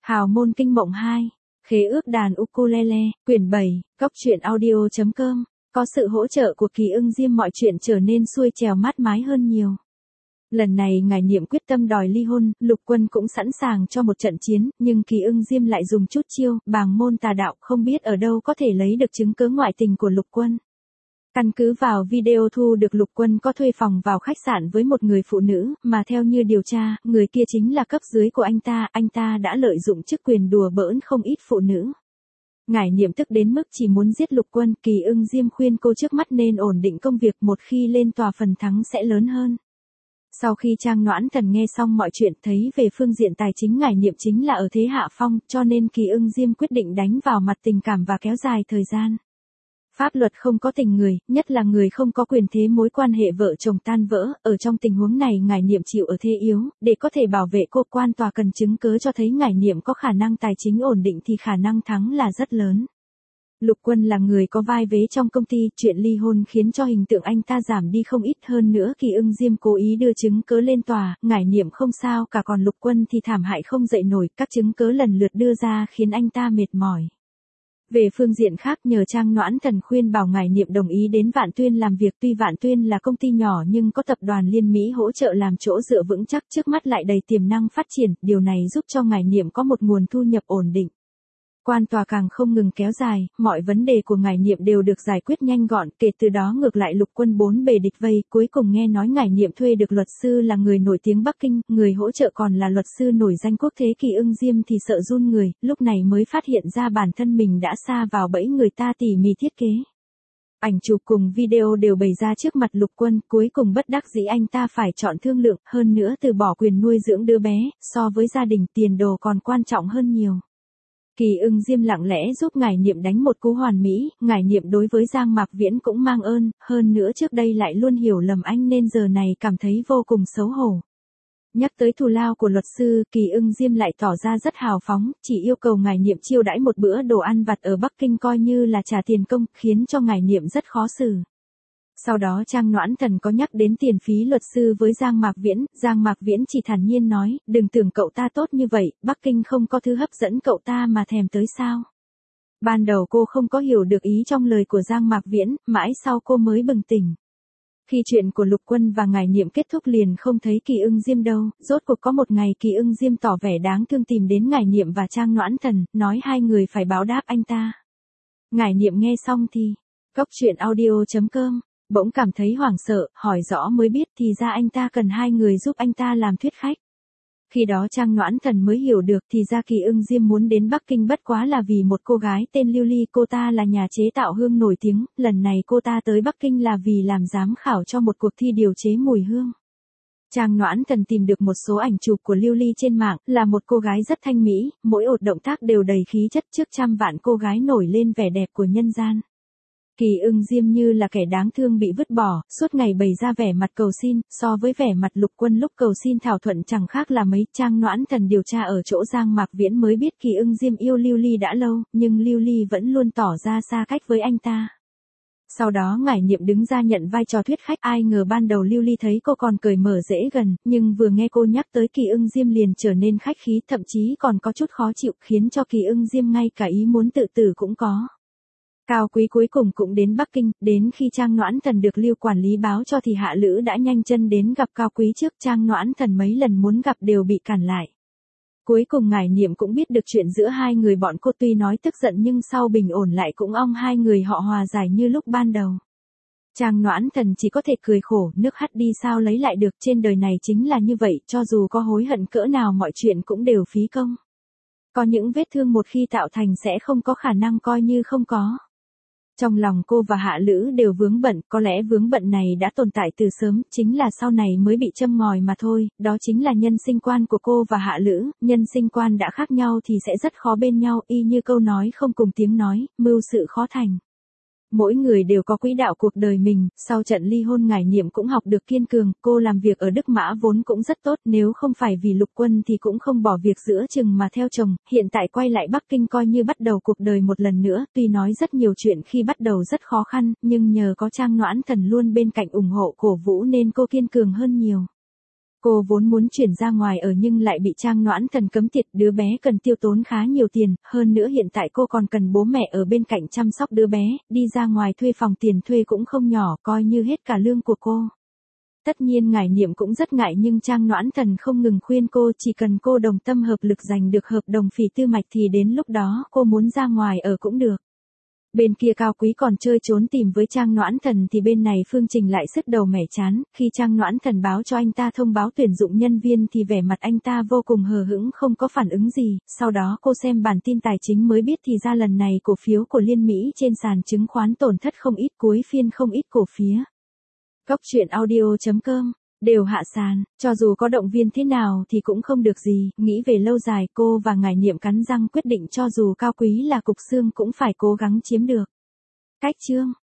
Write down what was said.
Hào môn kinh mộng 2, khế ước đàn ukulele, quyển 7, góc truyện audio.com, có sự hỗ trợ của Kỳ Ưng Diêm mọi chuyện trở nên xuôi trèo mát mái hơn nhiều. Lần này ngài Niệm quyết tâm đòi ly hôn, Lục Quân cũng sẵn sàng cho một trận chiến, nhưng Kỳ Ưng Diêm lại dùng chút chiêu, bàng môn tà đạo, không biết ở đâu có thể lấy được chứng cớ ngoại tình của Lục Quân. Căn cứ vào video thu được, Lục Quân có thuê phòng vào khách sạn với một người phụ nữ, mà theo như điều tra, người kia chính là cấp dưới của anh ta đã lợi dụng chức quyền đùa bỡn không ít phụ nữ. Ngải Niệm tức đến mức chỉ muốn giết Lục Quân, Kỳ Ưng Diêm khuyên cô trước mắt nên ổn định công việc, một khi lên tòa phần thắng sẽ lớn hơn. Sau khi Trang Noãn Thần nghe xong mọi chuyện, thấy về phương diện tài chính Ngải Niệm chính là ở thế hạ phong, cho nên Kỳ Ưng Diêm quyết định đánh vào mặt tình cảm và kéo dài thời gian. Pháp luật không có tình người, nhất là người không có quyền thế, mối quan hệ vợ chồng tan vỡ, ở trong tình huống này Ngải Niệm chịu ở thế yếu, để có thể bảo vệ cô, quan tòa cần chứng cớ cho thấy Ngải Niệm có khả năng tài chính ổn định thì khả năng thắng là rất lớn. Lục Quân là người có vai vế trong công ty, chuyện ly hôn khiến cho hình tượng anh ta giảm đi không ít, hơn nữa Kỳ Ưng Diêm cố ý đưa chứng cớ lên tòa, Ngải Niệm không sao cả, còn Lục Quân thì thảm hại không dậy nổi, các chứng cớ lần lượt đưa ra khiến anh ta mệt mỏi. Về phương diện khác, nhờ Trang Noãn Thần khuyên bảo, Ngải Niệm đồng ý đến Vạn Tuyên làm việc, tuy Vạn Tuyên là công ty nhỏ nhưng có tập đoàn Liên Mỹ hỗ trợ làm chỗ dựa vững chắc, trước mắt lại đầy tiềm năng phát triển, điều này giúp cho Ngải Niệm có một nguồn thu nhập ổn định. Quan tòa càng không ngừng kéo dài, mọi vấn đề của Ngải Niệm đều được giải quyết nhanh gọn, kể từ đó ngược lại Lục Quân bốn bề địch vây, cuối cùng nghe nói Ngải Niệm thuê được luật sư là người nổi tiếng Bắc Kinh, người hỗ trợ còn là luật sư nổi danh quốc tế. Kỳ Ưng Diêm thì sợ run người, lúc này mới phát hiện ra bản thân mình đã sa vào bẫy người ta tỉ mỉ thiết kế. Ảnh chụp cùng video đều bày ra trước mặt Lục Quân, cuối cùng bất đắc dĩ anh ta phải chọn thương lượng, hơn nữa từ bỏ quyền nuôi dưỡng đứa bé, so với gia đình tiền đồ còn quan trọng hơn nhiều. Kỳ Ưng Diêm lặng lẽ giúp Ngải Niệm đánh một cú hoàn mỹ, Ngải Niệm đối với Giang Mạc Viễn cũng mang ơn, hơn nữa trước đây lại luôn hiểu lầm anh nên giờ này cảm thấy vô cùng xấu hổ. Nhắc tới thù lao của luật sư, Kỳ Ưng Diêm lại tỏ ra rất hào phóng, chỉ yêu cầu Ngải Niệm chiêu đãi một bữa đồ ăn vặt ở Bắc Kinh coi như là trả tiền công, khiến cho Ngải Niệm rất khó xử. Sau đó Trang Noãn Thần có nhắc đến tiền phí luật sư với Giang Mạc Viễn chỉ thản nhiên nói, đừng tưởng cậu ta tốt như vậy, Bắc Kinh không có thứ hấp dẫn cậu ta mà thèm tới sao. Ban đầu cô không có hiểu được ý trong lời của Giang Mạc Viễn, mãi sau cô mới bừng tỉnh. Khi chuyện của Lục Quân và Ngải Niệm kết thúc liền không thấy Kỳ Ưng Diêm đâu, rốt cuộc có một ngày Kỳ Ưng Diêm tỏ vẻ đáng thương tìm đến Ngải Niệm và Trang Noãn Thần, nói hai người phải báo đáp anh ta. Ngải Niệm nghe xong thì, góc truyện audio.com, bỗng cảm thấy hoảng sợ, hỏi rõ mới biết thì ra anh ta cần hai người giúp anh ta làm thuyết khách. Khi đó Trang Noãn Thần mới hiểu được thì ra Kỳ Ưng Diêm muốn đến Bắc Kinh bất quá là vì một cô gái tên Lưu Ly, cô ta là nhà chế tạo hương nổi tiếng, lần này cô ta tới Bắc Kinh là vì làm giám khảo cho một cuộc thi điều chế mùi hương. Trang Noãn Thần tìm được một số ảnh chụp của Lưu Ly trên mạng, là một cô gái rất thanh mỹ, mỗi một động tác đều đầy khí chất, trước trăm vạn cô gái nổi lên vẻ đẹp của nhân gian. Kỳ Ưng Diêm như là kẻ đáng thương bị vứt bỏ, suốt ngày bày ra vẻ mặt cầu xin, so với vẻ mặt Lục Quân lúc cầu xin thảo thuận chẳng khác là mấy. Trang Noãn Thần điều tra ở chỗ Giang Mạc Viễn mới biết Kỳ Ưng Diêm yêu Lưu Ly đã lâu, nhưng Lưu Ly vẫn luôn tỏ ra xa cách với anh ta. Sau đó Ngải Niệm đứng ra nhận vai trò thuyết khách, ai ngờ ban đầu Lưu Ly thấy cô còn cởi mở dễ gần, nhưng vừa nghe cô nhắc tới Kỳ Ưng Diêm liền trở nên khách khí, thậm chí còn có chút khó chịu, khiến cho Kỳ Ưng Diêm ngay cả ý muốn tự tử cũng có. Cao Quý cuối cùng cũng đến Bắc Kinh, đến khi Trang Noãn Thần được Lưu quản lý báo cho thì Hạ Lữ đã nhanh chân đến gặp Cao Quý trước. Trang Noãn Thần mấy lần muốn gặp đều bị cản lại. Cuối cùng Ngải Niệm cũng biết được chuyện giữa hai người bọn cô, tuy nói tức giận nhưng sau bình ổn lại cũng ong hai người họ hòa giải như lúc ban đầu. Trang Noãn Thần chỉ có thể cười khổ, nước hắt đi sao lấy lại được, trên đời này chính là như vậy, cho dù có hối hận cỡ nào mọi chuyện cũng đều phí công. Có những vết thương một khi tạo thành sẽ không có khả năng coi như không có. Trong lòng cô và Hạ Lữ đều vướng bận, có lẽ vướng bận này đã tồn tại từ sớm, chính là sau này mới bị châm ngòi mà thôi, đó chính là nhân sinh quan của cô và Hạ Lữ, nhân sinh quan đã khác nhau thì sẽ rất khó bên nhau, y như câu nói không cùng tiếng nói, mưu sự khó thành. Mỗi người đều có quỹ đạo cuộc đời mình, sau trận ly hôn Ngải Niệm cũng học được kiên cường, cô làm việc ở Đức Mã vốn cũng rất tốt, nếu không phải vì Lục Quân thì cũng không bỏ việc giữa chừng mà theo chồng, hiện tại quay lại Bắc Kinh coi như bắt đầu cuộc đời một lần nữa, tuy nói rất nhiều chuyện khi bắt đầu rất khó khăn, nhưng nhờ có Trang Noãn Thần luôn bên cạnh ủng hộ cổ vũ nên cô kiên cường hơn nhiều. Cô vốn muốn chuyển ra ngoài ở nhưng lại bị Trang Noãn Thần cấm tiệt, đứa bé cần tiêu tốn khá nhiều tiền, hơn nữa hiện tại cô còn cần bố mẹ ở bên cạnh chăm sóc đứa bé, đi ra ngoài thuê phòng tiền thuê cũng không nhỏ, coi như hết cả lương của cô. Tất nhiên Ngải Niệm cũng rất ngại nhưng Trang Noãn Thần không ngừng khuyên cô, chỉ cần cô đồng tâm hợp lực giành được hợp đồng phỉ tư mạch thì đến lúc đó cô muốn ra ngoài ở cũng được. Bên kia Cao Quý còn chơi trốn tìm với Trang Noãn Thần thì bên này Phương Trình lại sứt đầu mẻ chán, khi Trang Noãn Thần báo cho anh ta thông báo tuyển dụng nhân viên thì vẻ mặt anh ta vô cùng hờ hững không có phản ứng gì, sau đó cô xem bản tin tài chính mới biết thì ra lần này cổ phiếu của Liên Mỹ trên sàn chứng khoán tổn thất không ít, cuối phiên không ít cổ phiếu. Góc truyện audio.com đều hạ sàn, cho dù có động viên thế nào thì cũng không được gì, nghĩ về lâu dài cô và Ngải Niệm cắn răng quyết định cho dù Cao Quý là cục xương cũng phải cố gắng chiếm được. Cách chương